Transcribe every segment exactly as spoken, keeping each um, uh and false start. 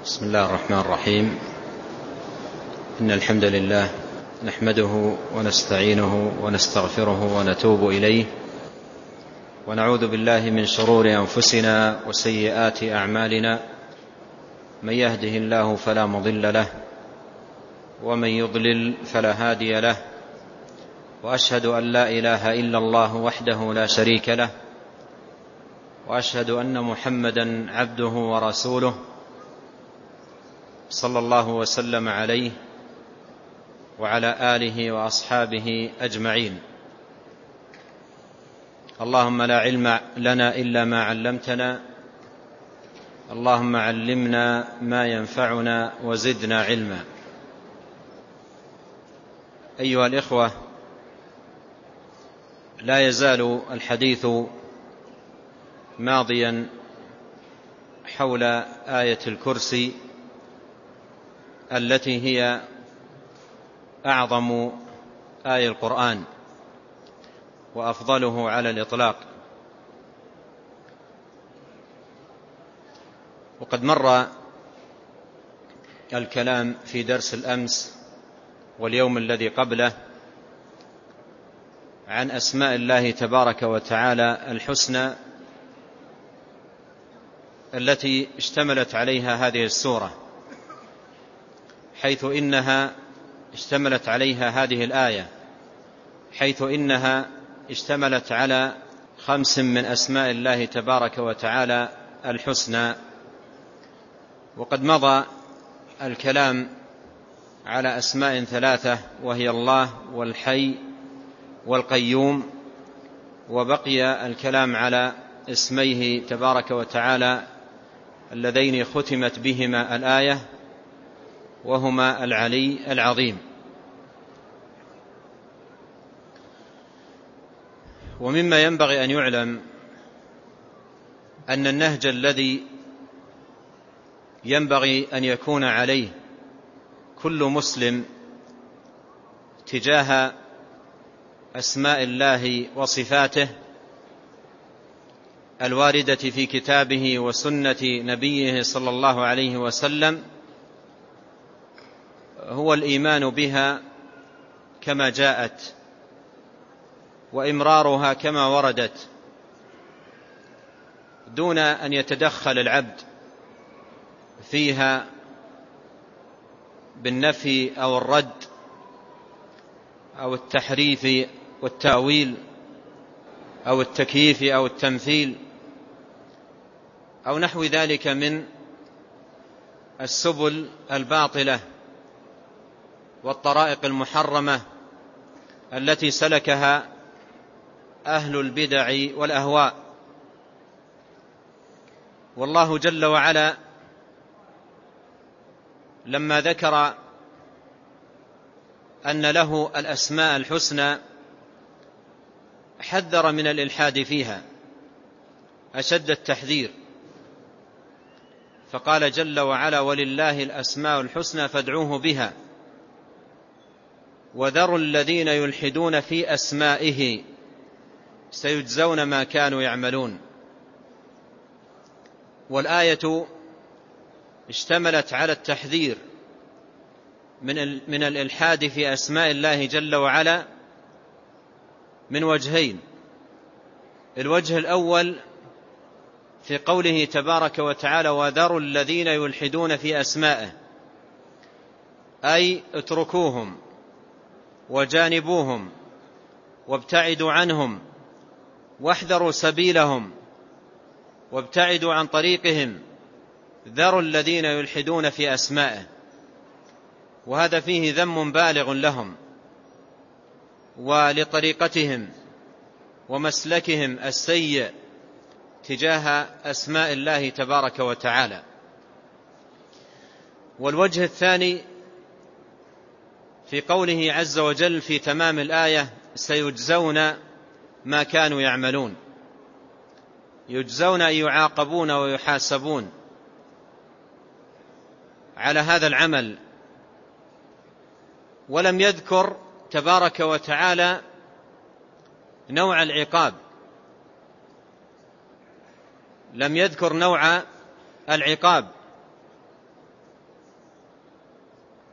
بسم الله الرحمن الرحيم. إن الحمد لله نحمده ونستعينه ونستغفره ونتوب إليه، ونعوذ بالله من شرور أنفسنا وسيئات أعمالنا. من يهده الله فلا مضل له، ومن يضلل فلا هادي له، وأشهد أن لا إله إلا الله وحده لا شريك له، وأشهد أن محمدا عبده ورسوله صلى الله وسلم عليه وعلى آله وأصحابه أجمعين. اللهم لا علم لنا إلا ما علمتنا، اللهم علمنا ما ينفعنا وزدنا علما. أيها الإخوة، لا يزال الحديث ماضيا حول آية الكرسي التي هي أعظم آية القرآن وأفضله على الإطلاق. وقد مر الكلام في درس الأمس واليوم الذي قبله عن أسماء الله تبارك وتعالى الحسنى التي اشتملت عليها هذه السورة، حيث إنها اشتملت عليها هذه الآية، حيث إنها اشتملت على خمس من أسماء الله تبارك وتعالى الحسنى. وقد مضى الكلام على أسماء ثلاثة، وهي الله والحي والقيوم، وبقي الكلام على اسميه تبارك وتعالى اللذين ختمت بهما الآية، وهما العلي العظيم. ومما ينبغي أن يعلم أن النهج الذي ينبغي أن يكون عليه كل مسلم تجاه أسماء الله وصفاته الواردة في كتابه وسنة نبيه صلى الله عليه وسلم هو الإيمان بها كما جاءت، وإمرارها كما وردت، دون أن يتدخل العبد فيها بالنفي أو الرد أو التحريف والتأويل أو التكييف أو التمثيل أو نحو ذلك من السبل الباطلة والطرائق المحرمة التي سلكها أهل البدع والأهواء. والله جل وعلا لما ذكر أن له الأسماء الحسنى حذر من الإلحاد فيها أشد التحذير، فقال جل وعلا: ولله الأسماء الحسنى فادعوه بها وذروا الذين يلحدون في أسمائه سيجزون ما كانوا يعملون. والآية اشتملت على التحذير من من الإلحاد في أسماء الله جل وعلا من وجهين. الوجه الأول في قوله تبارك وتعالى: وذروا الذين يلحدون في أسمائه، أي اتركوهم وجانبوهم وابتعدوا عنهم واحذروا سبيلهم وابتعدوا عن طريقهم. ذروا الذين يلحدون في أسمائه، وهذا فيه ذم بالغ لهم ولطريقتهم ومسلكهم السيء تجاه أسماء الله تبارك وتعالى. والوجه الثاني في قوله عز وجل في تمام الآية: سيجزون ما كانوا يعملون. يجزون أن يعاقبون ويحاسبون على هذا العمل. ولم يذكر تبارك وتعالى نوع العقاب، لم يذكر نوع العقاب،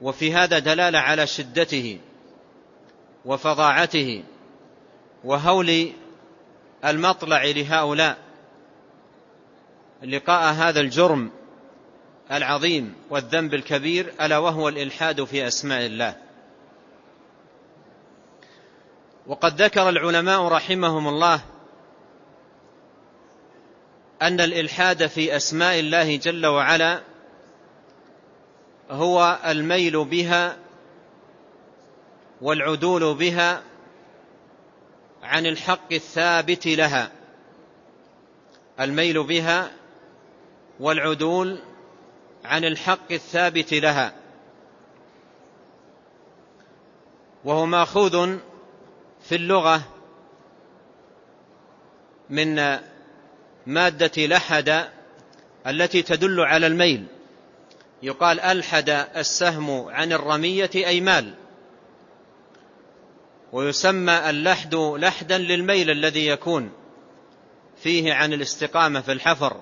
وفي هذا دلالة على شدته وفظاعته وهول المطلع لهؤلاء لقاء هذا الجرم العظيم والذنب الكبير، ألا وهو الإلحاد في أسماء الله. وقد ذكر العلماء رحمهم الله أن الإلحاد في أسماء الله جل وعلا هو الميل بها والعدول بها عن الحق الثابت لها، الميل بها والعدول عن الحق الثابت لها، وهو مأخوذ في اللغة من مادة لحد التي تدل على الميل. يقال ألحد السهم عن الرمية أي مال، ويسمى اللحد لحدا للميل الذي يكون فيه عن الاستقامة في الحفر.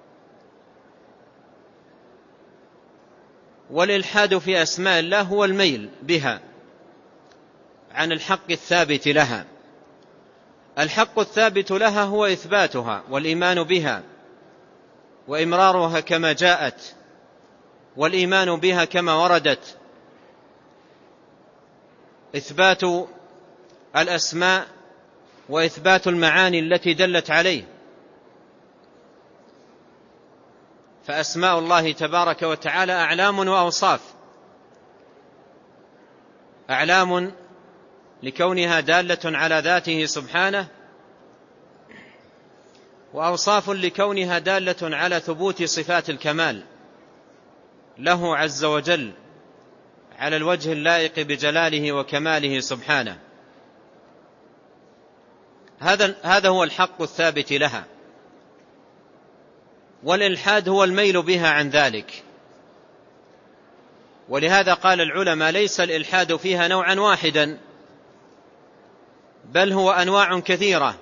والإلحاد في أسماء الله هو الميل بها عن الحق الثابت لها. الحق الثابت لها هو إثباتها والإيمان بها وإمرارها كما جاءت والإيمان بها كما وردت، إثبات الأسماء وإثبات المعاني التي دلت عليه. فأسماء الله تبارك وتعالى أعلام وأوصاف، أعلام لكونها دالة على ذاته سبحانه، وأوصاف لكونها دالة على ثبوت صفات الكمال له عز وجل على الوجه اللائق بجلاله وكماله سبحانه. هذا هذا هو الحق الثابت لها، والإلحاد هو الميل بها عن ذلك. ولهذا قال العلماء: ليس الإلحاد فيها نوعا واحدا، بل هو أنواع كثيرة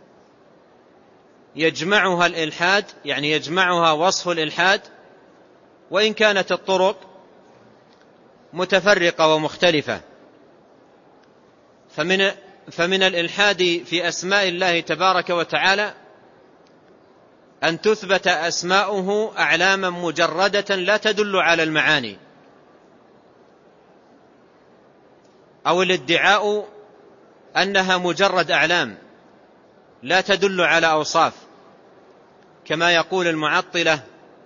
يجمعها الإلحاد، يعني يجمعها وصف الإلحاد، وإن كانت الطرق متفرقة ومختلفة. فمن فمن الإلحاد في أسماء الله تبارك وتعالى أن تثبت أسماؤه أعلاما مجردة لا تدل على المعاني، أو الادعاء أنها مجرد أعلام لا تدل على أوصاف، كما يقول المعطلة: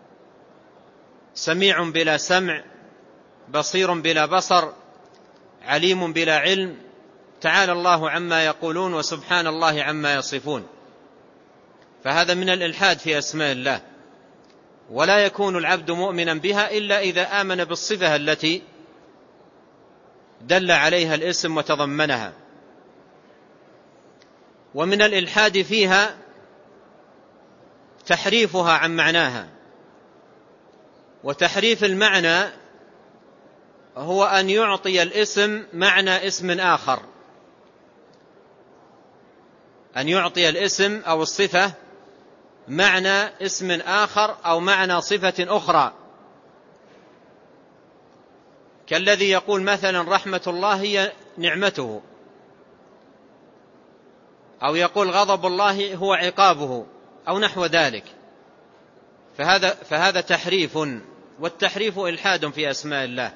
سميع بلا سمع، بصير بلا بصر، عليم بلا علم، تعالى الله عما يقولون وسبحان الله عما يصفون. فهذا من الإلحاد في أسماء الله، ولا يكون العبد مؤمنا بها إلا إذا آمن بالصفة التي دل عليها الاسم وتضمنها. ومن الإلحاد فيها تحريفها عن معناها. وتحريف المعنى هو أن يعطي الاسم معنى اسم آخر، أن يعطي الاسم أو الصفة معنى اسم آخر أو معنى صفة أخرى، كالذي يقول مثلا: رحمة الله هي نعمته، أو يقول: غضب الله هو عقابه، أو نحو ذلك. فهذا, فهذا تحريف، والتحريف إلحاد في أسماء الله،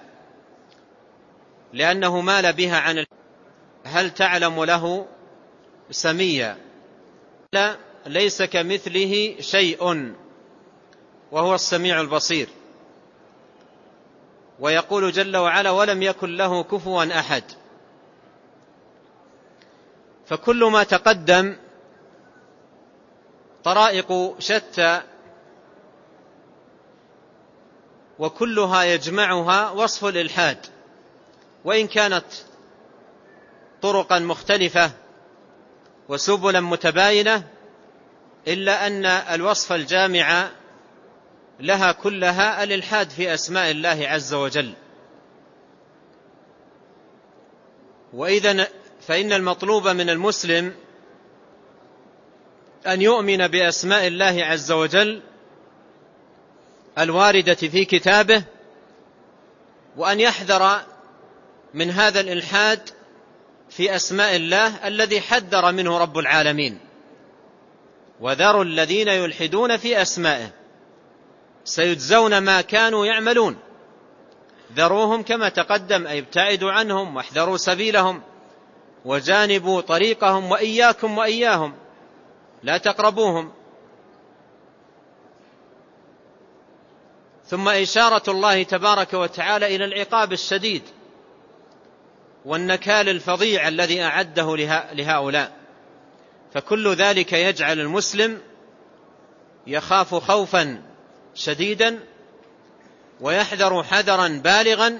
لأنه مال بها عن هل تعلم له سميا، لا، ليس كمثله شيء وهو السميع البصير. ويقول جل وعلا: ولم يكن له كفوا أحد. فكل ما تقدم طرائق شتى، وكلها يجمعها وصف الإلحاد، وإن كانت طرقا مختلفة وسبلا متباينة، إلا أن الوصف الجامع لها كلها الإلحاد في أسماء الله عز وجل. وإذن فإن المطلوب من المسلم أن يؤمن بأسماء الله عز وجل الواردة في كتابه وأن يحذر من هذا الإلحاد في أسماء الله الذي حذر منه رب العالمين: وذروا الذين يلحدون في أسمائه سيجزون ما كانوا يعملون. ذروهم كما تقدم، أي ابتعدوا عنهم واحذروا سبيلهم وجانبوا طريقهم، وإياكم وإياهم لا تقربوهم. ثم إشارة الله تبارك وتعالى إلى العقاب الشديد والنكال الفظيع الذي أعده لهؤلاء. فكل ذلك يجعل المسلم يخاف خوفا شديدا ويحذر حذرا بالغا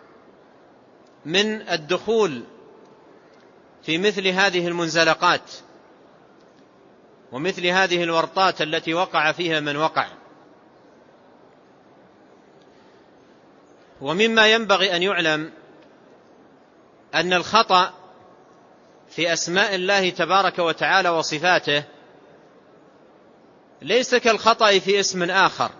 من الدخول في مثل هذه المنزلقات ومثل هذه الورطات التي وقع فيها من وقع. ومما ينبغي أن يعلم أن الخطأ في أسماء الله تبارك وتعالى وصفاته ليس كالخطأ في اسم آخر.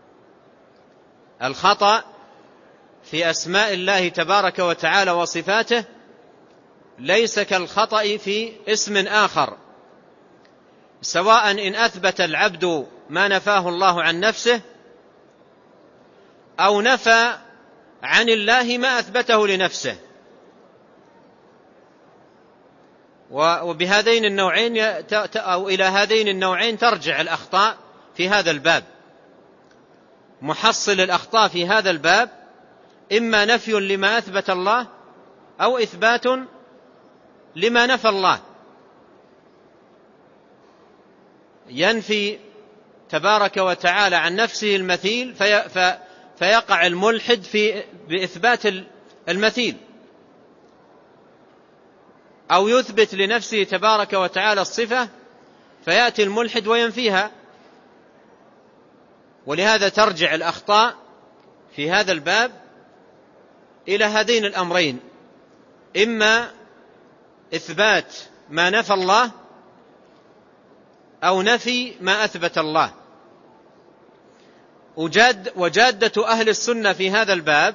الخطأ في أسماء الله تبارك وتعالى وصفاته ليس كالخطأ في اسم آخر، سواء إن أثبت العبد ما نفاه الله عن نفسه أو نفى عن الله ما أثبته لنفسه. وبهذين النوعين أو إلى هذين النوعين ترجع الأخطاء في هذا الباب. محصل الأخطاء في هذا الباب إما نفي لما أثبت الله أو إثبات لما نفى الله. ينفي تبارك وتعالى عن نفسه المثيل في في فيقع الملحد في بإثبات المثيل، أو يثبت لنفسه تبارك وتعالى الصفة فيأتي الملحد وينفيها. ولهذا ترجع الأخطاء في هذا الباب إلى هذين الأمرين: إما إثبات ما نفى الله أو نفي ما أثبت الله. وجاد وجادة أهل السنة في هذا الباب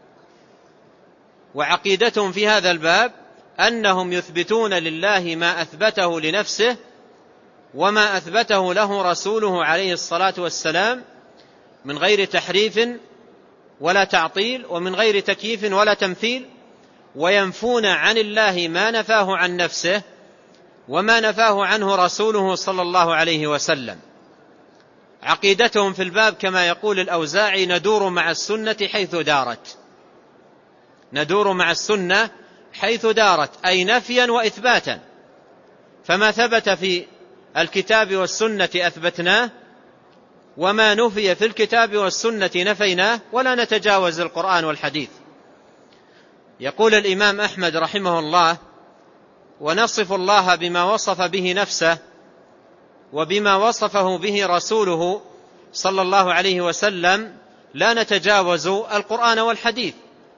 وعقيدتهم في هذا الباب أنهم يثبتون لله ما أثبته لنفسه وما أثبته له رسوله عليه الصلاة والسلام من غير تحريف ولا تعطيل ومن غير تكييف ولا تمثيل، وينفون عن الله ما نفاه عن نفسه وما نفاه عنه رسوله صلى الله عليه وسلم. عقيدتهم في الباب كما يقول الأوزاعي: ندور مع السنة حيث دارت. ندور مع السنة حيث دارت، أي نفيا وإثباتا. فما ثبت في الكتاب والسنة أثبتناه، وما نفي في الكتاب والسنة نفيناه، ولا نتجاوز القرآن والحديث. يقول الإمام أحمد رحمه الله: ونصف الله بما وصف به نفسه وبما وصفه به رسوله صلى الله عليه وسلم، لا نتجاوز القرآن والحديث.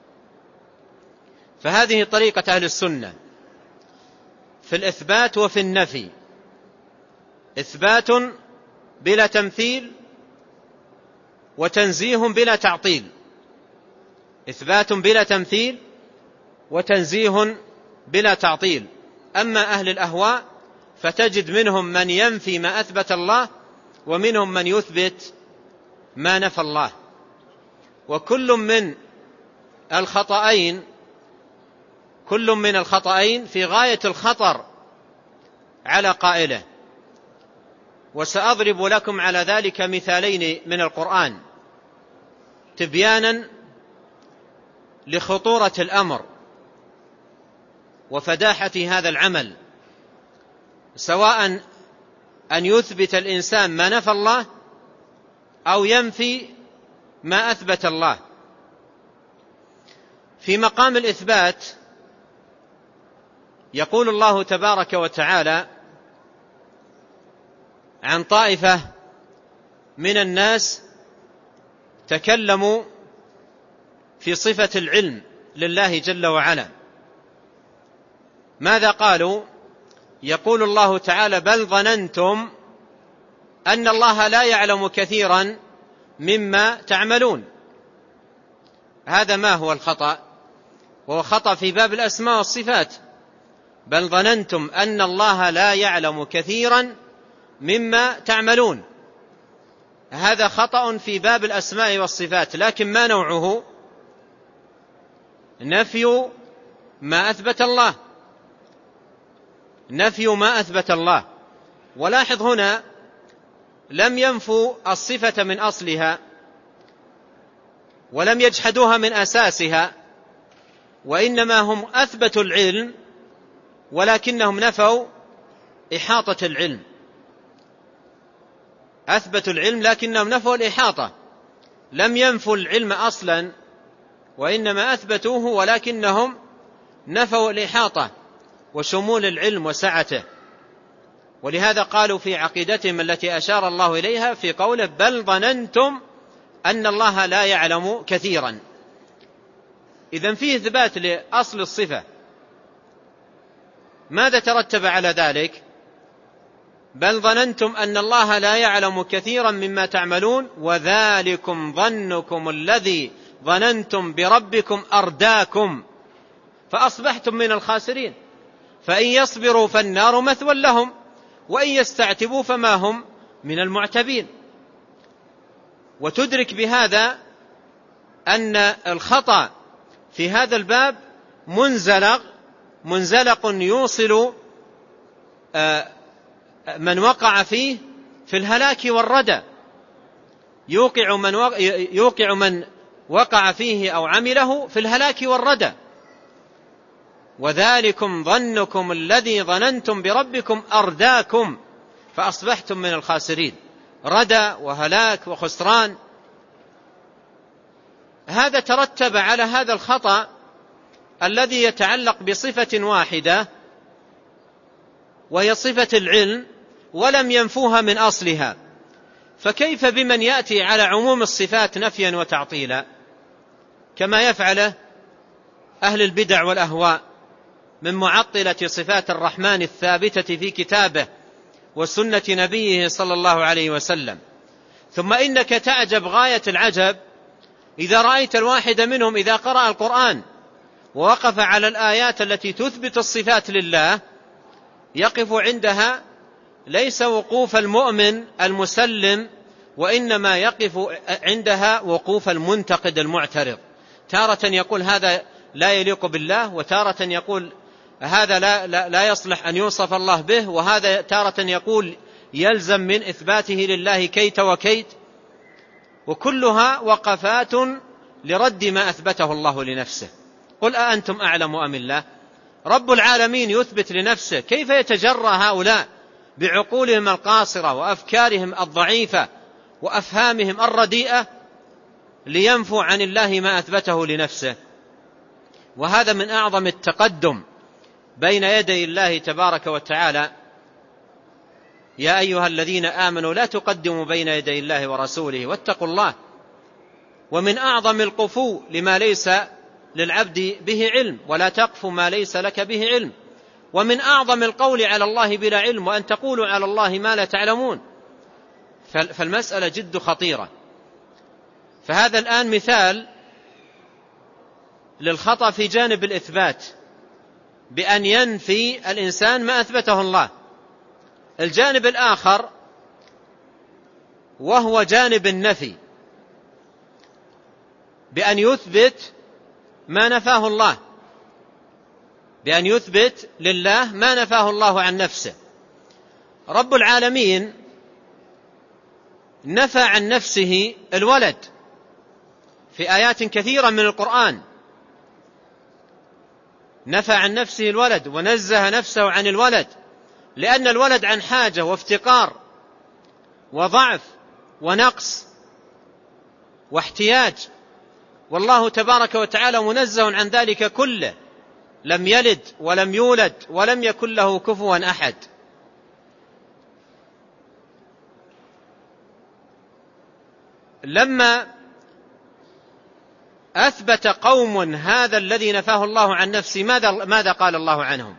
فهذه طريقة أهل السنة في الإثبات وفي النفي: إثبات بلا تمثيل وتنزيه بلا تعطيل. إثبات بلا تمثيل وتنزيه بلا تعطيل. أما أهل الأهواء فتجد منهم من ينفي ما أثبت الله ومنهم من يثبت ما نفى الله. وكل من الخطأين كل من الخطأين في غاية الخطر على قائله. وسأضرب لكم على ذلك مثالين من القرآن تبيانا لخطورة الأمر وفداحة هذا العمل، سواء أن يثبت الإنسان ما نفى الله أو ينفي ما أثبت الله. في مقام الإثبات يقول الله تبارك وتعالى عن طائفة من الناس تكلموا في صفة العلم لله جل وعلا. ماذا قالوا؟ يقول الله تعالى: بل ظننتم أن الله لا يعلم كثيرا مما تعملون. هذا ما هو الخطأ؟ وهو خطأ في باب الأسماء والصفات. بل ظننتم أن الله لا يعلم كثيرا مما تعملون، هذا خطأ في باب الأسماء والصفات. لكن ما نوعه؟ نفي ما أثبت الله، نفي ما أثبت الله. ولاحظ هنا لم ينفوا الصفة من أصلها ولم يجحدوها من أساسها، وإنما هم أثبتوا العلم ولكنهم نفوا إحاطة العلم. أثبتوا العلم لكنهم نفوا الإحاطة، لم ينفوا العلم أصلا وإنما أثبتوه ولكنهم نفوا الإحاطة وشمول العلم وسعته. ولهذا قالوا في عقيدتهم التي أشار الله إليها في قوله بل ظننتم أن الله لا يعلم كثيرا. إذن فيه إثبات لأصل الصفة، ماذا ترتب على ذلك؟ بل ظننتم أن الله لا يعلم كثيرا مما تعملون وذلكم ظنكم الذي ظننتم بربكم أرداكم فأصبحتم من الخاسرين. فإن يصبروا فالنار مثوى لهم وإن يستعتبوا فما هم من المعتبين. وتدرك بهذا أن الخطأ في هذا الباب منزلق منزلق يوصل من وقع فيه في الهلاك والردى، يوقع من يوقع من وقع فيه أو عمله في الهلاك والردى. وذلكم ظنكم الذي ظننتم بربكم أرداكم فأصبحتم من الخاسرين. ردى وهلاك وخسران، هذا ترتب على هذا الخطأ الذي يتعلق بصفة واحدة وهي صفة العلم ولم ينفوها من أصلها. فكيف بمن يأتي على عموم الصفات نفيا وتعطيلا كما يفعله أهل البدع والأهواء من معطلة صفات الرحمن الثابتة في كتابه وسنة نبيه صلى الله عليه وسلم. ثم إنك تعجب غاية العجب إذا رأيت الواحد منهم إذا قرأ القرآن ووقف على الآيات التي تثبت الصفات لله يقف عندها ليس وقوف المؤمن المسلم، وإنما يقف عندها وقوف المنتقد المعترض. تارة يقول هذا لا يليق بالله، وتارة يقول هذا لا, لا, لا يصلح أن يوصف الله به، وهذا تارة يقول يلزم من إثباته لله كيت وكيت. وكلها وقفات لرد ما أثبته الله لنفسه. قل أأنتم أعلم أم الله؟ رب العالمين يثبت لنفسه، كيف يتجرى هؤلاء بعقولهم القاصرة وأفكارهم الضعيفة وأفهامهم الرديئة لينفوا عن الله ما أثبته لنفسه؟ وهذا من أعظم التقدم بين يدي الله تبارك وتعالى. يا أيها الذين آمنوا لا تقدموا بين يدي الله ورسوله واتقوا الله. ومن أعظم القفو لما ليس للعبد به علم، ولا تقف ما ليس لك به علم. ومن أعظم القول على الله بلا علم، وأن تقولوا على الله ما لا تعلمون. فالمسألة جد خطيرة. فهذا الآن مثال للخطأ في جانب الإثبات بأن ينفي الإنسان ما أثبته الله. الجانب الآخر وهو جانب النفي بأن يثبت ما نفاه الله، بأن يثبت لله ما نفاه الله عن نفسه. رب العالمين نفى عن نفسه الولد في آيات كثيرة من القرآن، نفى عن نفسه الولد ونزه نفسه عن الولد، لأن الولد عن حاجة وافتقار وضعف ونقص واحتياج، والله تبارك وتعالى منزه عن ذلك كله، لم يلد ولم يولد ولم يكن له كفوا أحد. لما أثبت قوم هذا الذي نفاه الله عن نفسه ماذا, ماذا قال الله عنهم؟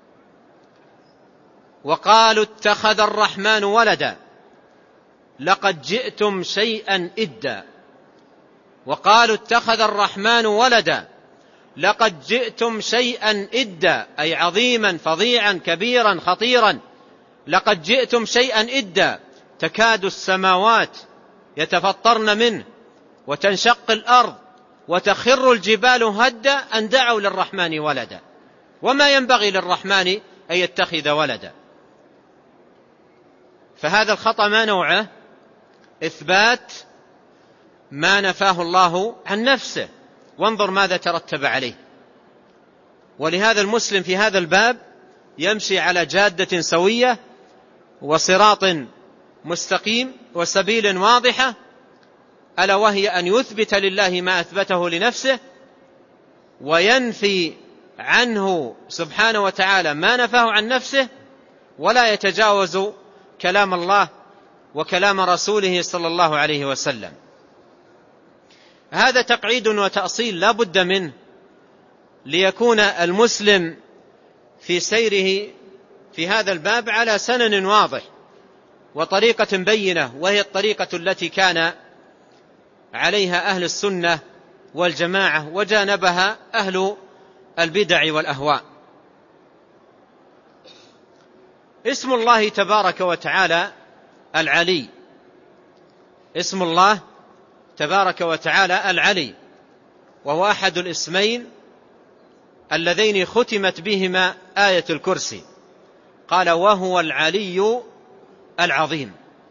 وقالوا اتخذ الرحمن ولدا لقد جئتم شيئا إدا. وقالوا اتخذ الرحمن ولدا لقد جئتم شيئا إدا، أي عظيما فظيعا كبيرا خطيرا. لقد جئتم شيئا إدا تكاد السماوات يتفطرن منه وتنشق الأرض وتخر الجبال هدا أن دعوا للرحمن ولدا وما ينبغي للرحمن أن يتخذ ولدا. فهذا الخطأ ما نوعه؟ إثبات ما نفاه الله عن نفسه، وانظر ماذا ترتب عليه. ولهذا المسلم في هذا الباب يمشي على جادة سوية وصراط مستقيم وسبيل واضحة، ألا وهي أن يثبت لله ما أثبته لنفسه، وينفي عنه سبحانه وتعالى ما نفاه عن نفسه، ولا يتجاوز كلام الله وكلام رسوله صلى الله عليه وسلم. هذا تقعيد وتأصيل لا بد منه ليكون المسلم في سيره في هذا الباب على سنن واضح وطريقة بينة، وهي الطريقة التي كان عليها أهل السنة والجماعة وجانبها أهل البدع والأهواء. اسم الله تبارك وتعالى العلي، اسم الله تبارك وتعالى العلي، وهو أحد الاسمين اللذين ختمت بهما آية الكرسي. قال وهو العلي العظيم.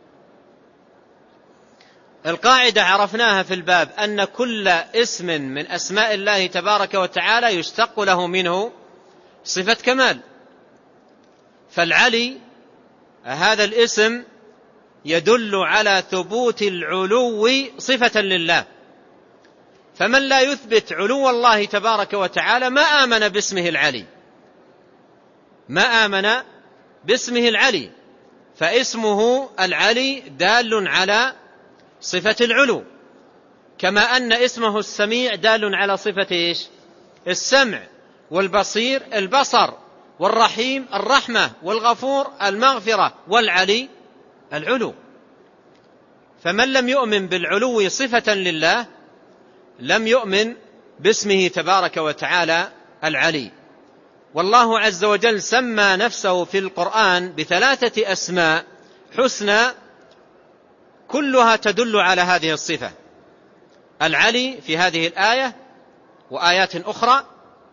القاعدة عرفناها في الباب أن كل اسم من أسماء الله تبارك وتعالى يشتق له منه صفة كمال. فالعلي هذا الاسم يدل على ثبوت العلو صفة لله، فمن لا يثبت علو الله تبارك وتعالى ما آمن باسمه العلي، ما آمن باسمه العلي. فاسمه العلي دال على صفة العلو، كما أن اسمه السميع دال على صفة إيش؟ السمع، والبصير البصر، والرحيم الرحمة، والغفور المغفرة، والعلي العلو. فمن لم يؤمن بالعلو صفة لله لم يؤمن باسمه تبارك وتعالى العلي. والله عز وجل سمى نفسه في القرآن بثلاثة أسماء حسنى كلها تدل على هذه الصفة: العلي في هذه الآية وآيات أخرى،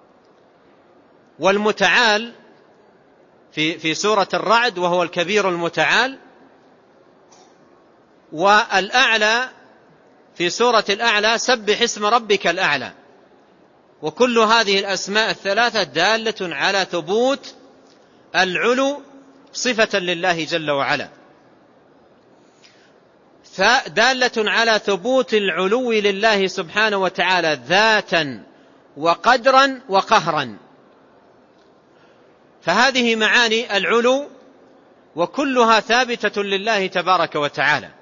والمتعال في في سورة الرعد وهو الكبير المتعال، والأعلى في سورة الأعلى سبح اسم ربك الأعلى. وكل هذه الأسماء الثلاثة دالة على ثبوت العلو صفة لله جل وعلا، فدالة على ثبوت العلو لله سبحانه وتعالى ذاتا وقدرا وقهرا. فهذه معاني العلو وكلها ثابتة لله تبارك وتعالى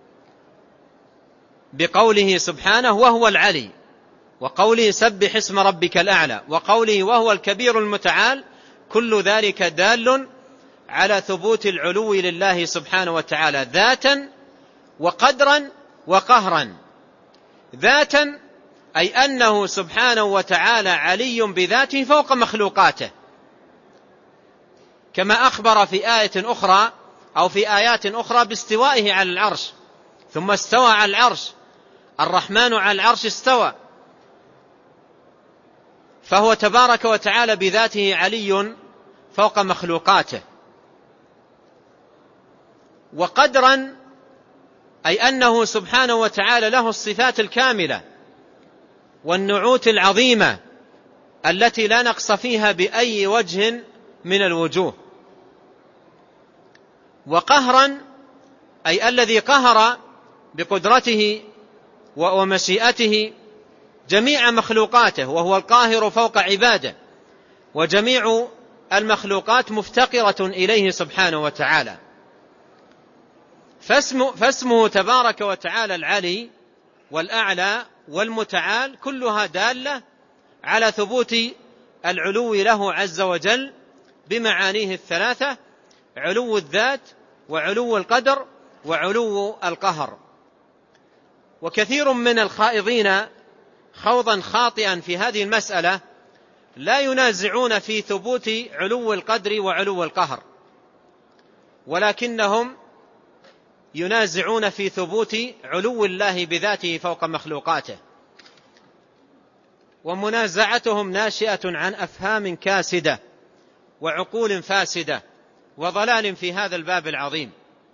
بقوله سبحانه وهو العلي، وقوله سبح اسم ربك الأعلى، وقوله وهو الكبير المتعال. كل ذلك دال على ثبوت العلو لله سبحانه وتعالى ذاتا وقدرا وقهرا. ذاتا أي أنه سبحانه وتعالى علي بذاته فوق مخلوقاته، كما أخبر في آية أخرى أو في آيات أخرى باستوائه على العرش، ثم استوى على العرش، الرحمن على العرش استوى. فهو تبارك وتعالى بذاته علي فوق مخلوقاته. وقدرا أي أنه سبحانه وتعالى له الصفات الكاملة والنعوت العظيمة التي لا نقص فيها بأي وجه من الوجوه. وقهرا أي الذي قهر بقدرته ومشيئته جميع مخلوقاته، وهو القاهر فوق عباده، وجميع المخلوقات مفتقرة إليه سبحانه وتعالى. فاسمه, فاسمه تبارك وتعالى العلي والأعلى والمتعال كلها دالة على ثبوت العلو له عز وجل بمعانيه الثلاثة: علو الذات، وعلو القدر، وعلو القهر. وكثير من الخائضين خوضا خاطئا في هذه المسألة لا ينازعون في ثبوت علو القدر وعلو القهر، ولكنهم ينازعون في ثبوت علو الله بذاته فوق مخلوقاته، ومنازعتهم ناشئة عن أفهام كاسدة وعقول فاسدة وضلال في هذا الباب العظيم.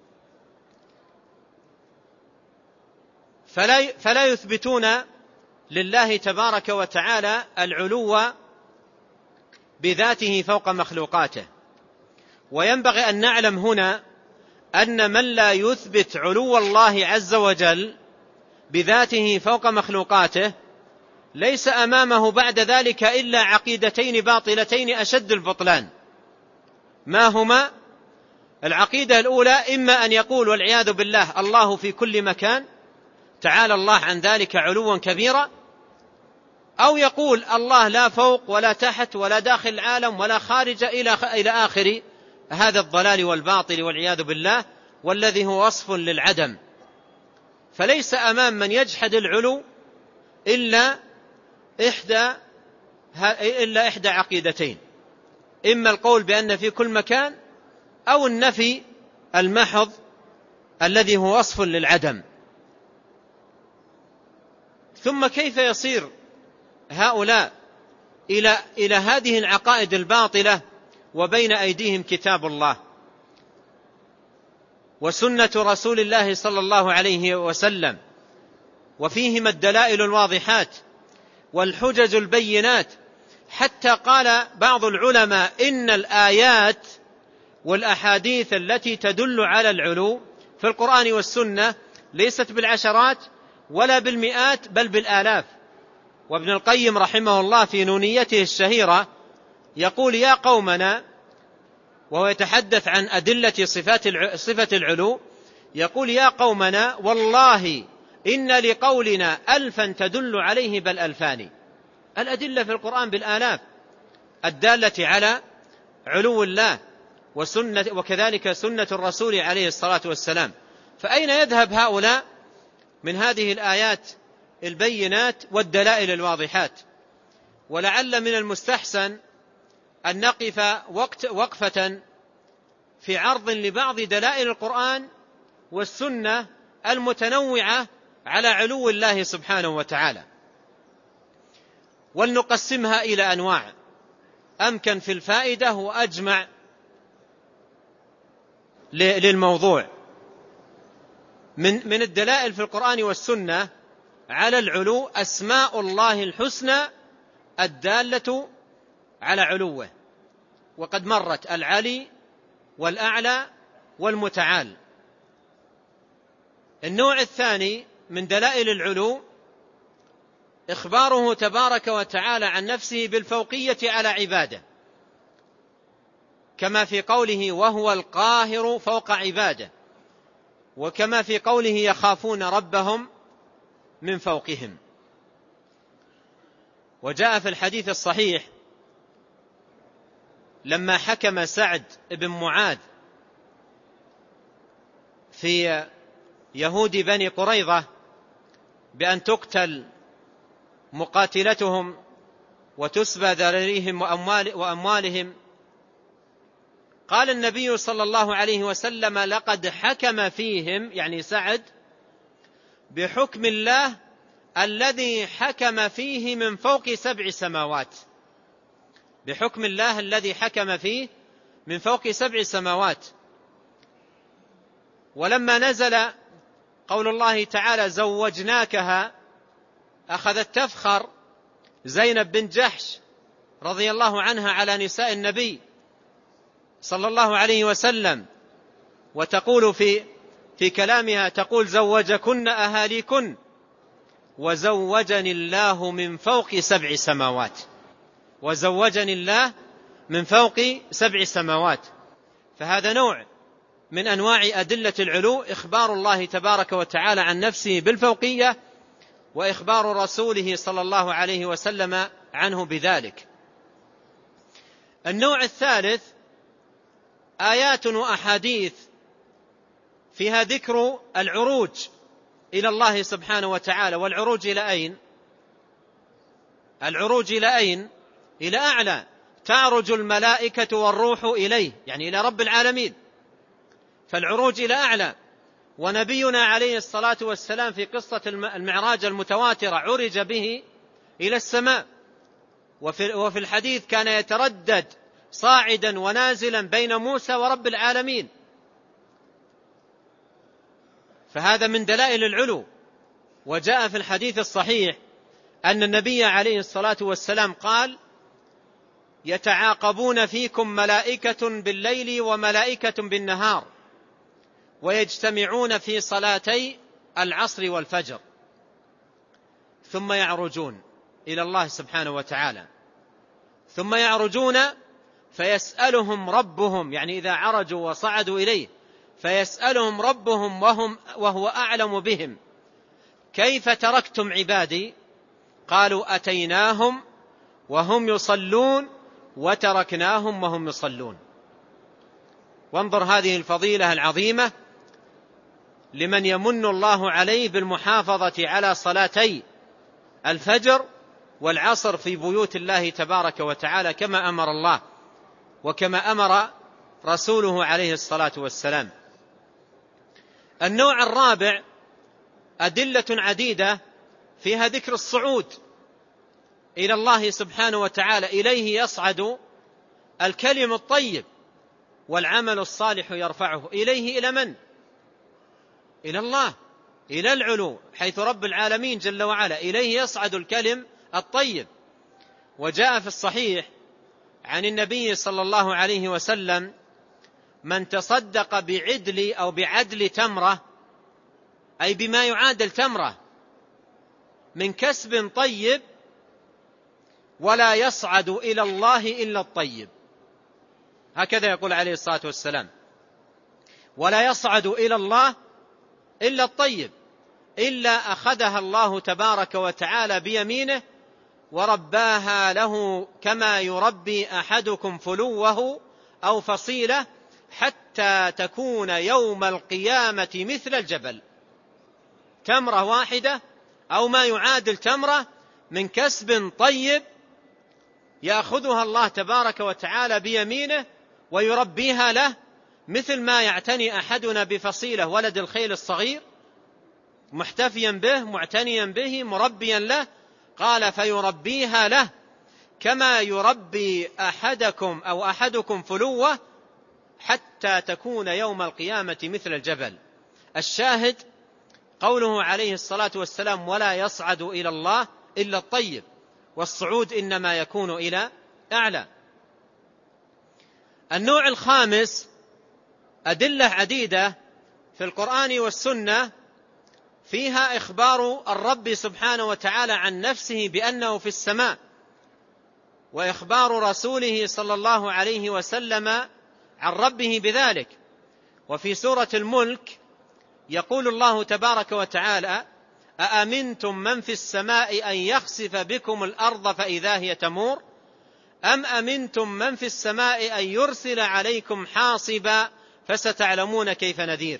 فلا فلا يثبتون لله تبارك وتعالى العلو بذاته فوق مخلوقاته. وينبغي أن نعلم هنا أن من لا يثبت علو الله عز وجل بذاته فوق مخلوقاته ليس أمامه بعد ذلك إلا عقيدتين باطلتين أشد البطلان. ما هما؟ العقيدة الأولى إما أن يقول والعياذ بالله الله في كل مكان تعالى الله عن ذلك علوا كبيرا، أو يقول الله لا فوق ولا تحت ولا داخل العالم ولا خارج إلى آخر هذا الضلال والباطل والعياذ بالله، والذي هو وصف للعدم. فليس أمام من يجحد العلو إلا إحدى إلا إحدى عقيدتين، إما القول بأن في كل مكان، أو النفي المحض الذي هو وصف للعدم. ثم كيف يصير هؤلاء إلى إلى هذه العقائد الباطلة وبين أيديهم كتاب الله وسنة رسول الله صلى الله عليه وسلم، وفيهما الدلائل الواضحات والحجج البينات، حتى قال بعض العلماء إن الآيات والأحاديث التي تدل على العلو في القرآن والسنة ليست بالعشرات ولا بالمئات بل بالآلاف. وابن القيم رحمه الله في نونيته الشهيرة يقول يا قومنا، وهو يتحدث عن أدلة صفات صفة العلو، يقول يا قومنا والله إن لقولنا ألفا تدل عليه بل ألفان. الأدلة في القرآن بالآلاف الدالة على علو الله وسنة، وكذلك سنة الرسول عليه الصلاة والسلام. فأين يذهب هؤلاء من هذه الآيات البينات والدلائل الواضحات؟ ولعل من المستحسن أن نقف وقت وقفة في عرض لبعض دلائل القرآن والسنة المتنوعة على علو الله سبحانه وتعالى، ولنقسمها إلى أنواع أمكن في الفائدة وأجمع للموضوع. من من الدلائل في القرآن والسنة على العلو أسماء الله الحسنى الدالة على علوه، وقد مرت العلي والأعلى والمتعال. النوع الثاني من دلائل العلو إخباره تبارك وتعالى عن نفسه بالفوقية على عباده، كما في قوله وهو القاهر فوق عباده، وكما في قوله يخافون ربهم من فوقهم. وجاء في الحديث الصحيح لما حكم سعد بن معاذ في يهود بني قريظة بأن تقتل مقاتلتهم وتسبى ذراريهم وأموالهم، قال النبي صلى الله عليه وسلم لقد حكم فيهم، يعني سعد، بحكم الله الذي حكم فيه من فوق سبع سماوات، بحكم الله الذي حكم فيه من فوق سبع سماوات. ولما نزل قول الله تعالى زوجناكها أخذت تفخر زينب بن جحش رضي الله عنها على نساء النبي صلى الله عليه وسلم، وتقول في في كلامها تقول زوجكن أهاليكن وزوجني الله من فوق سبع سماوات، وزوجني الله من فوق سبع سماوات. فهذا نوع من أنواع أدلة العلو، إخبار الله تبارك وتعالى عن نفسه بالفوقية، وإخبار رسوله صلى الله عليه وسلم عنه بذلك. النوع الثالث آيات وأحاديث فيها ذكر العروج إلى الله سبحانه وتعالى. والعروج إلى أين؟ العروج إلى أين؟ إلى أعلى. تعرج الملائكة والروح إليه، يعني إلى رب العالمين، فالعروج إلى أعلى. ونبينا عليه الصلاة والسلام في قصة المعراج المتواترة عرج به إلى السماء، وفي الحديث كان يتردد صاعدا ونازلا بين موسى ورب العالمين، فهذا من دلائل العلو. وجاء في الحديث الصحيح أن النبي عليه الصلاة والسلام قال: يتعاقبون فيكم ملائكة بالليل وملائكة بالنهار، ويجتمعون في صلاتي العصر والفجر، ثم يعرجون إلى الله سبحانه وتعالى، ثم يعرجون فيسألهم ربهم، يعني إذا عرجوا وصعدوا إليه فيسألهم ربهم وهم وهو أعلم بهم: كيف تركتم عبادي؟ قالوا: أتيناهم وهم يصلون وتركناهم وهم يصلون. وانظر هذه الفضيلة العظيمة لمن يمن الله عليه بالمحافظة على صلاتي الفجر والعصر في بيوت الله تبارك وتعالى كما أمر الله وكما أمر رسوله عليه الصلاة والسلام. النوع الرابع أدلة عديدة فيها ذكر الصعود إلى الله سبحانه وتعالى، إليه يصعد الكلم الطيب والعمل الصالح يرفعه. إليه إلى من؟ إلى الله، إلى العلو، حيث رب العالمين جل وعلا، إليه يصعد الكلم الطيب. وجاء في الصحيح عن النبي صلى الله عليه وسلم: من تصدق بعدل أو بعدل تمرة، أي بما يعادل تمرة، من كسب طيب، ولا يصعد إلى الله إلا الطيب. هكذا يقول عليه الصلاة والسلام: ولا يصعد إلى الله إلا الطيب، إلا أخذها الله تبارك وتعالى بيمينه ورباها له كما يربي أحدكم فلوه أو فصيلة، حتى تكون يوم القيامة مثل الجبل. تمرة واحدة أو ما يعادل تمرة من كسب طيب يأخذها الله تبارك وتعالى بيمينه ويربيها له، مثل ما يعتني أحدنا بفصيلة ولد الخيل الصغير، محتفيا به معتنيا به مربيا له. قال: فيربيها له كما يربي أحدكم أو أحدكم فلوه، حتى تكون يوم القيامة مثل الجبل. الشاهد قوله عليه الصلاة والسلام: ولا يصعد إلى الله إلا الطيب، والصعود إنما يكون إلى أعلى. النوع الخامس أدلة عديدة في القرآن والسنة فيها إخبار الرب سبحانه وتعالى عن نفسه بأنه في السماء، وإخبار رسوله صلى الله عليه وسلم عن ربه بذلك. وفي سورة الملك يقول الله تبارك وتعالى: أأمنتم من في السماء أن يخسف بكم الأرض فإذا هي تمور، أم أمنتم من في السماء أن يرسل عليكم حاصبا فستعلمون كيف نذير.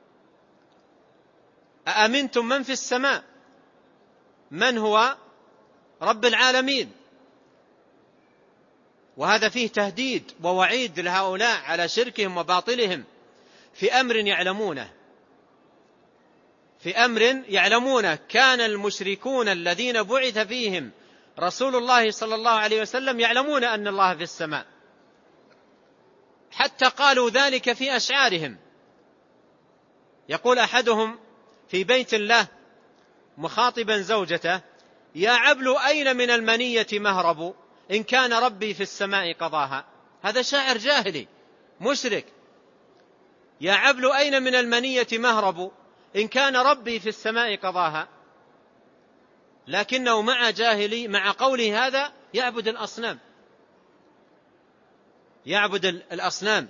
أأمنتم من في السماء، من هو؟ رب العالمين. وهذا فيه تهديد ووعيد لهؤلاء على شركهم وباطلهم في أمر يعلمونه، في أمر يعلمونه. كان المشركون الذين بعث فيهم رسول الله صلى الله عليه وسلم يعلمون أن الله في السماء، حتى قالوا ذلك في أشعارهم. يقول أحدهم في بيت الله مخاطبا زوجته: يا عبل أين من المنية مهرب، إن كان ربي في السماء قضاها. هذا شاعر جاهلي مشرك. يا عبل أين من المنية مهرب، إن كان ربي في السماء قضاها. لكنه مع جاهلي مع قوله هذا يعبد الأصنام، يعبد الأصنام.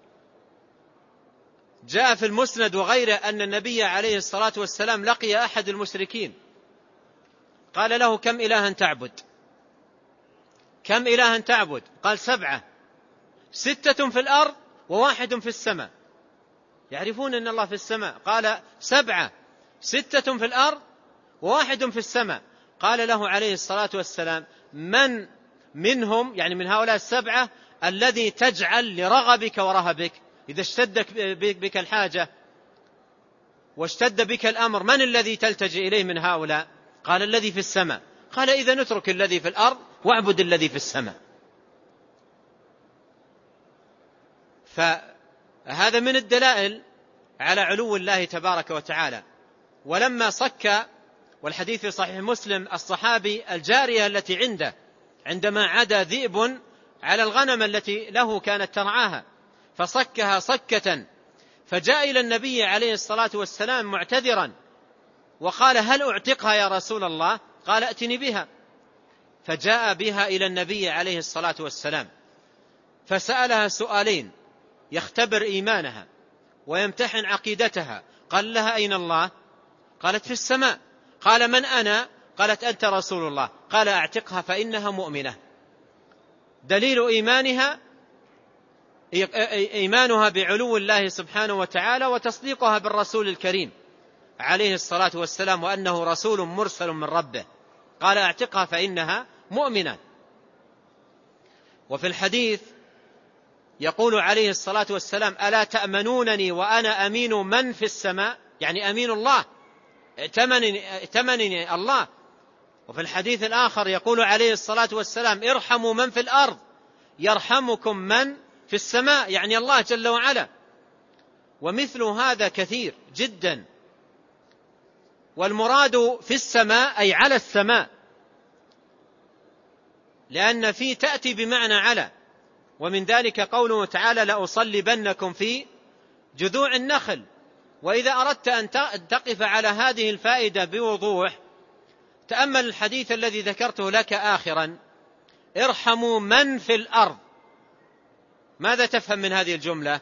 جاء في المسند وغيره أن النبي عليه الصلاة والسلام لقي أحد المشركين قال له: كم إلها تعبد؟ كم إلها تعبد؟ قال: سبعة، ستة في الأرض وواحد في السماء. يعرفون أن الله في السماء. قال: سبعة، ستة في الأرض وواحد في السماء. قال له عليه الصلاة والسلام: من منهم، يعني من هؤلاء السبعة، الذي تجعل لرغبك ورهبك؟ إذا اشتدت بك الحاجة واشتد بك الأمر، من الذي تلتجئ إليه من هؤلاء؟ قال: الذي في السماء. قال: إذا نترك الذي في الأرض واعبد الذي في السماء. فهذا من الدلائل على علو الله تبارك وتعالى. ولما صك، والحديث في صحيح مسلم، الصحابي الجارية التي عنده عندما عدا ذئب على الغنم التي له كانت ترعاها فصكها صكة، فجاء إلى النبي عليه الصلاة والسلام معتذرا وقال: هل أعتقها يا رسول الله؟ قال: ائتني بها. فجاء بها إلى النبي عليه الصلاة والسلام فسألها سؤالين يختبر إيمانها ويمتحن عقيدتها. قال لها: أين الله؟ قالت: في السماء. قال: من أنا؟ قالت: أنت رسول الله. قال: أعتقها فإنها مؤمنة. دليل إيمانها إيمانها بعلو الله سبحانه وتعالى وتصديقها بالرسول الكريم عليه الصلاة والسلام وأنه رسول مرسل من ربه. قال: أعتقها فإنها مؤمنة. وفي الحديث يقول عليه الصلاة والسلام: ألا تأمنونني وأنا أمين من في السماء؟ يعني أمين الله، ائتمنني, ائتمنني الله. وفي الحديث الآخر يقول عليه الصلاة والسلام: ارحموا من في الأرض يرحمكم من في السماء، يعني الله جل وعلا. ومثل هذا كثير جدا. والمراد في السماء أي على السماء، لأن في تأتي بمعنى على. ومن ذلك قوله تعالى: لأصلبنكم في جذوع النخل. وإذا أردت أن تقف على هذه الفائدة بوضوح تأمل الحديث الذي ذكرته لك آخرا: ارحموا من في الأرض. ماذا تفهم من هذه الجملة؟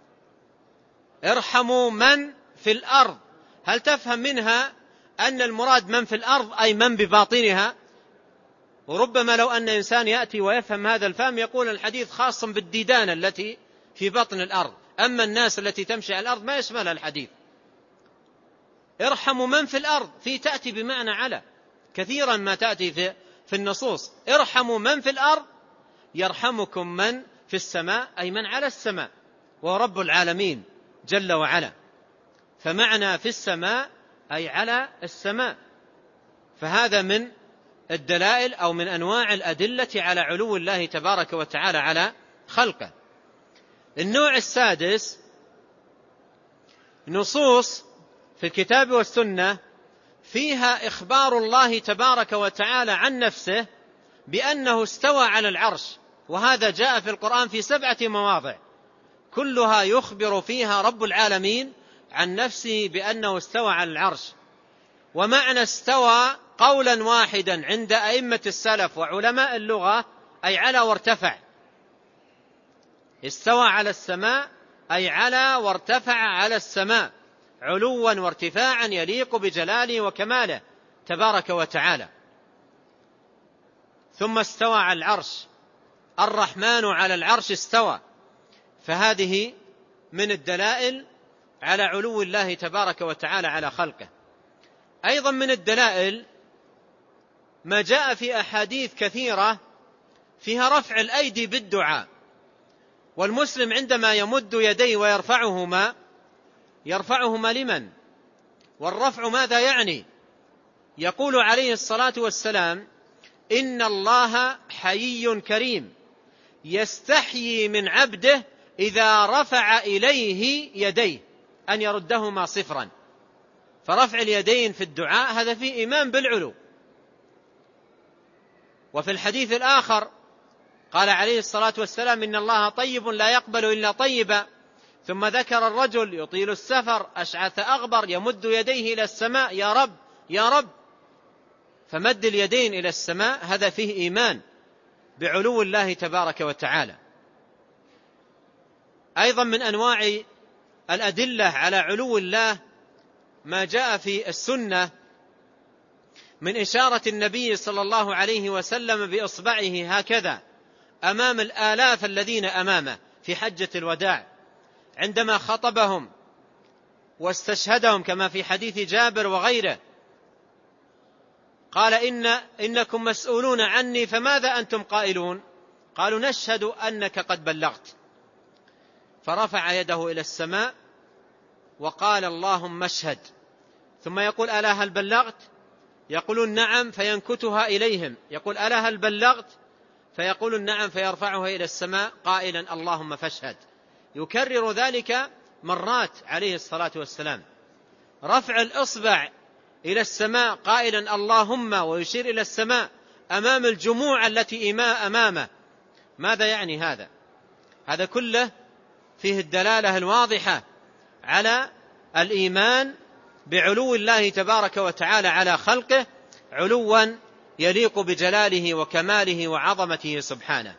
ارحموا من في الأرض. هل تفهم منها أن المراد من في الأرض أي من بباطنها؟ وربما لو أن إنسان يأتي ويفهم هذا الفهم يقول الحديث خاص بالديدان التي في بطن الأرض، أما الناس التي تمشي على الأرض ما يشملها الحديث. ارحموا من في الأرض في تأتي بمعنى على، كثيرا ما تأتي في, في النصوص: ارحموا من في الأرض يرحمكم من في السماء، أي من على السماء، وهو رب العالمين جل وعلا. فمعنى في السماء أي على السماء. فهذا من الدلائل أو من أنواع الأدلة على علو الله تبارك وتعالى على خلقه. النوع السادس: نصوص في الكتاب والسنة فيها إخبار الله تبارك وتعالى عن نفسه بأنه استوى على العرش، وهذا جاء في القرآن في سبعة مواضع كلها يخبر فيها رب العالمين عن نفسه بأنه استوى على العرش. ومعنى استوى قولا واحدا عند أئمة السلف وعلماء اللغة أي على وارتفع. استوى على السماء أي على وارتفع على السماء علوا وارتفاعا يليق بجلاله وكماله تبارك وتعالى. ثم استوى على العرش، الرحمن على العرش استوى. فهذه من الدلائل على علو الله تبارك وتعالى على خلقه. أيضا من الدلائل ما جاء في أحاديث كثيرة فيها رفع الأيدي بالدعاء، والمسلم عندما يمد يديه ويرفعهما يرفعهما لمن؟ والرفع ماذا يعني؟ يقول عليه الصلاة والسلام: إن الله حيي كريم يستحيي من عبده إذا رفع إليه يديه أن يردهما صفرا. فرفع اليدين في الدعاء هذا فيه إيمان بالعلو. وفي الحديث الآخر قال عليه الصلاة والسلام: إن الله طيب لا يقبل إلا طيبا. ثم ذكر الرجل يطيل السفر أشعث أغبر يمد يديه إلى السماء: يا رب يا رب. فمد اليدين إلى السماء هذا فيه إيمان بعلو الله تبارك وتعالى. أيضا من أنواع الأدلة على علو الله ما جاء في السنة من إشارة النبي صلى الله عليه وسلم بإصبعه هكذا أمام الآلاف الذين أمامه في حجة الوداع عندما خطبهم واستشهدهم كما في حديث جابر وغيره، قال إن إنكم مسؤولون عني فماذا أنتم قائلون؟ قالوا نشهد أنك قد بلغت. فرفع يده إلى السماء وقال اللهم اشهد، ثم يقول ألا هل بلغت؟ يقولون نعم، فينكتها إليهم، يقول ألا هل بلغت؟ فيقولون نعم، فيرفعها إلى السماء قائلا اللهم فاشهد. يكرر ذلك مرات عليه الصلاة والسلام، رفع الإصبع إلى السماء قائلا اللهم، ويشير إلى السماء أمام الجموع التي أمامه. ماذا يعني هذا؟ هذا كله فيه الدلالة الواضحة على الإيمان بعلو الله تبارك وتعالى على خلقه، علوا يليق بجلاله وكماله وعظمته سبحانه.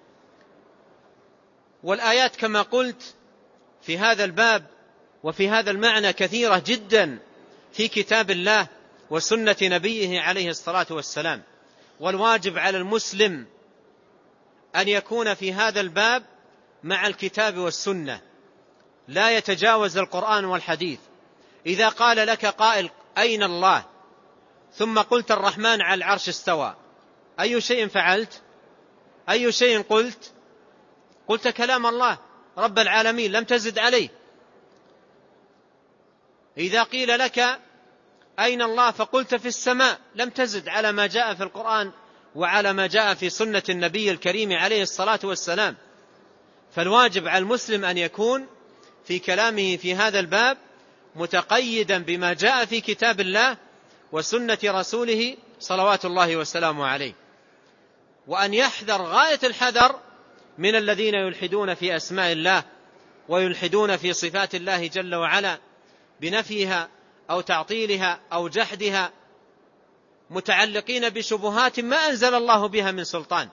والآيات كما قلت في هذا الباب وفي هذا المعنى كثيرة جدا في كتاب الله وسنة نبيه عليه الصلاة والسلام. والواجب على المسلم أن يكون في هذا الباب مع الكتاب والسنة، لا يتجاوز القرآن والحديث. إذا قال لك قائل أين الله؟ ثم قلت الرحمن على العرش استوى، أي شيء فعلت؟ أي شيء قلت؟ قلت كلام الله رب العالمين، لم تزد عليه. إذا قيل لك أين الله فقلت في السماء، لم تزد على ما جاء في القرآن وعلى ما جاء في سنة النبي الكريم عليه الصلاة والسلام. فالواجب على المسلم أن يكون في كلامه في هذا الباب متقيدا بما جاء في كتاب الله وسنة رسوله صلوات الله وسلامه عليه، وأن يحذر غاية الحذر من الذين يلحدون في أسماء الله ويلحدون في صفات الله جل وعلا بنفيها أو تعطيلها أو جحدها، متعلقين بشبهات ما أنزل الله بها من سلطان.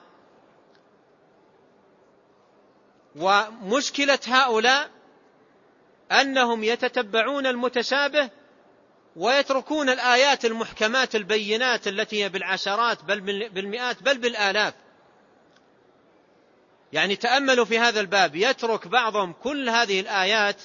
ومشكلة هؤلاء أنهم يتتبعون المتشابه ويتركون الآيات المحكمات البينات التي هي بالعشرات بل بالمئات بل بالآلاف. يعني تأملوا في هذا الباب، يترك بعضهم كل هذه الآيات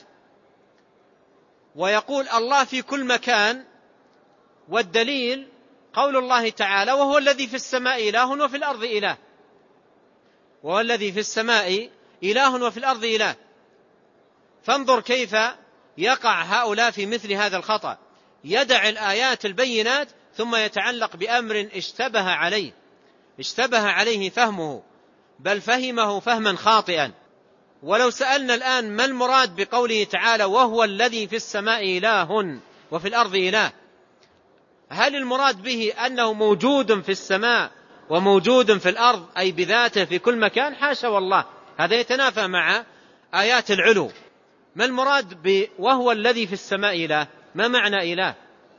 ويقول الله في كل مكان، والدليل قول الله تعالى وهو الذي في السماء إله وفي الأرض إله، وهو الذي في السماء إله وفي الأرض إله. فانظر كيف يقع هؤلاء في مثل هذا الخطأ، يدع الآيات البينات ثم يتعلق بأمر اشتبه عليه اشتبه عليه فهمه، بل فهمه فهما خاطئا. ولو سألنا الآن ما المراد بقوله تعالى وهو الذي في السماء إله وفي الأرض إله، هل المراد به أنه موجود في السماء وموجود في الأرض أي بذاته في كل مكان؟ حاشا والله، هذا يتنافى مع آيات العلو. ما المراد ب وهو الذي في السماء إله؟ ما معنى إله؟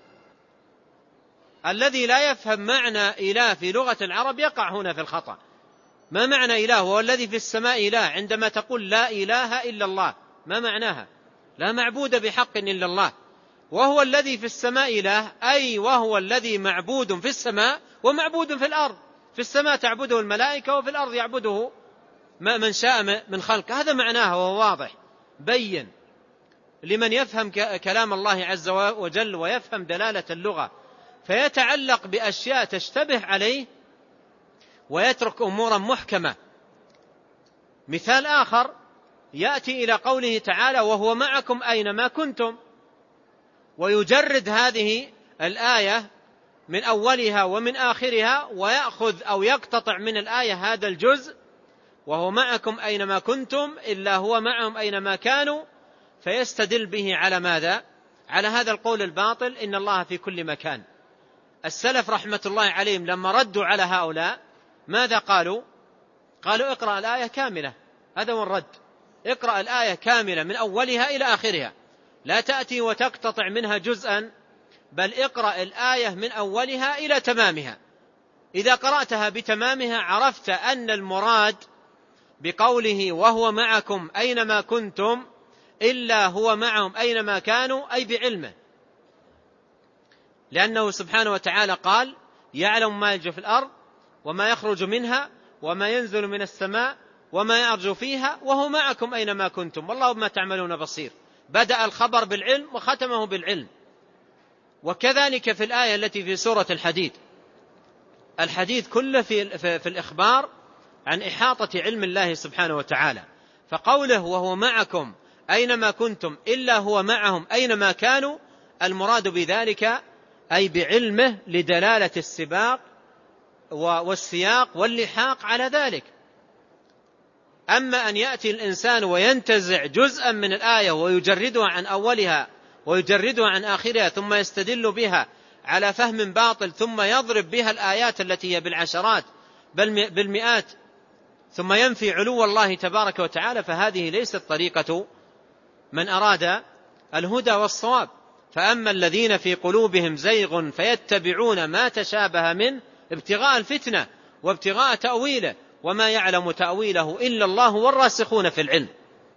الذي لا يفهم معنى إله في لغة العرب يقع هنا في الخطأ. ما معنى إله؟ وهو الذي في السماء إله، عندما تقول لا إله إلا الله ما معناها؟ لا معبود بحق إلا الله. وهو الذي في السماء إله أي وهو الذي معبود في السماء ومعبود في الأرض، في السماء تعبده الملائكة وفي الأرض يعبده ما من شاء من خلق. هذا معناه وهو واضح بين لمن يفهم كلام الله عز وجل ويفهم دلالة اللغة، فيتعلق بأشياء تشتبه عليه ويترك أمورا محكمة. مثال آخر يأتي إلى قوله تعالى وهو معكم أينما كنتم، ويجرد هذه الآية من أولها ومن آخرها ويأخذ أو يقتطع من الآية هذا الجزء وهو معكم أينما كنتم إلا هو معهم أينما كانوا، فيستدل به على ماذا؟ على هذا القول الباطل إن الله في كل مكان. السلف رحمة الله عليهم لما ردوا على هؤلاء ماذا قالوا؟ قالوا اقرأ الآية كاملة، هذا هو الرد، اقرأ الآية كاملة من أولها إلى آخرها، لا تأتي وتقتطع منها جزءا، بل اقرأ الآية من أولها إلى تمامها. إذا قرأتها بتمامها عرفت أن المراد بقوله وهو معكم أينما كنتم إلا هو معهم أينما كانوا أي بعلمه، لأنه سبحانه وتعالى قال يعلم ما يلج في الأرض وما يخرج منها وما ينزل من السماء وما يعرج فيها وهو معكم أينما كنتم والله بما تعملون بصير. بدأ الخبر بالعلم وختمه بالعلم. وكذلك في الآية التي في سورة الحديد، الحديث كله في, في, في الإخبار عن إحاطة علم الله سبحانه وتعالى. فقوله وهو معكم أينما كنتم إلا هو معهم أينما كانوا، المراد بذلك أي بعلمه لدلالة السباق والسياق واللحاق على ذلك. أما أن يأتي الإنسان وينتزع جزءا من الآية ويجردها عن أولها ويجردها عن آخرها ثم يستدل بها على فهم باطل، ثم يضرب بها الآيات التي هي بالعشرات بل بالمئات، ثم ينفي علو الله تبارك وتعالى، فهذه ليست طريقة من أراد الهدى والصواب. فأما الذين في قلوبهم زيغ فيتبعون ما تشابه منه ابتغاء الفتنة وابتغاء تأويله وما يعلم تأويله إلا الله والراسخون في العلم.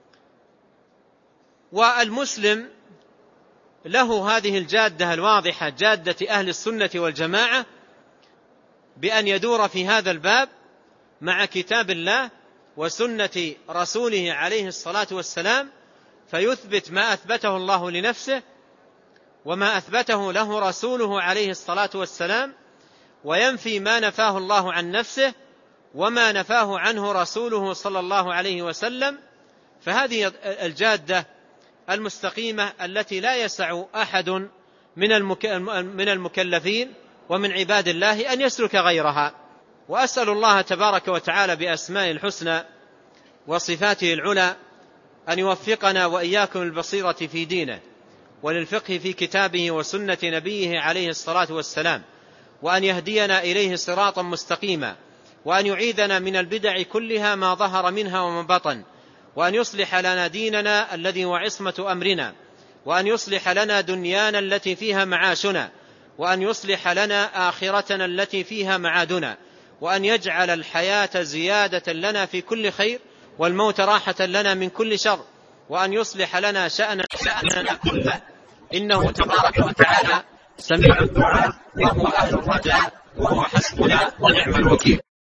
والمسلم له هذه الجادة الواضحة، جادة أهل السنة والجماعة، بأن يدور في هذا الباب مع كتاب الله وسنة رسوله عليه الصلاة والسلام، فيثبت ما أثبته الله لنفسه وما أثبته له رسوله عليه الصلاة والسلام، وينفي ما نفاه الله عن نفسه وما نفاه عنه رسوله صلى الله عليه وسلم. فهذه الجادة المستقيمة التي لا يسع أحد من المكلفين ومن عباد الله أن يسلك غيرها. وأسأل الله تبارك وتعالى بأسماء الحسنى وصفاته العلى أن يوفقنا وإياكم البصيرة في دينه وللفقه في كتابه وسنة نبيه عليه الصلاة والسلام، وأن يهدينا إليه صراطا مستقيما، وأن يعيذنا من البدع كلها ما ظهر منها وما بطن، وأن يصلح لنا ديننا الذي هو عصمة أمرنا، وأن يصلح لنا دنيانا التي فيها معاشنا، وأن يصلح لنا آخرتنا التي فيها معادنا، وأن يجعل الحياة زيادة لنا في كل خير والموت راحة لنا من كل شر، وأن يصلح لنا شأننا كله، إنه تبارك وتعالى سميع الدعاء وهو أهل الرجاء وهو حسبنا ونعم الوكيل.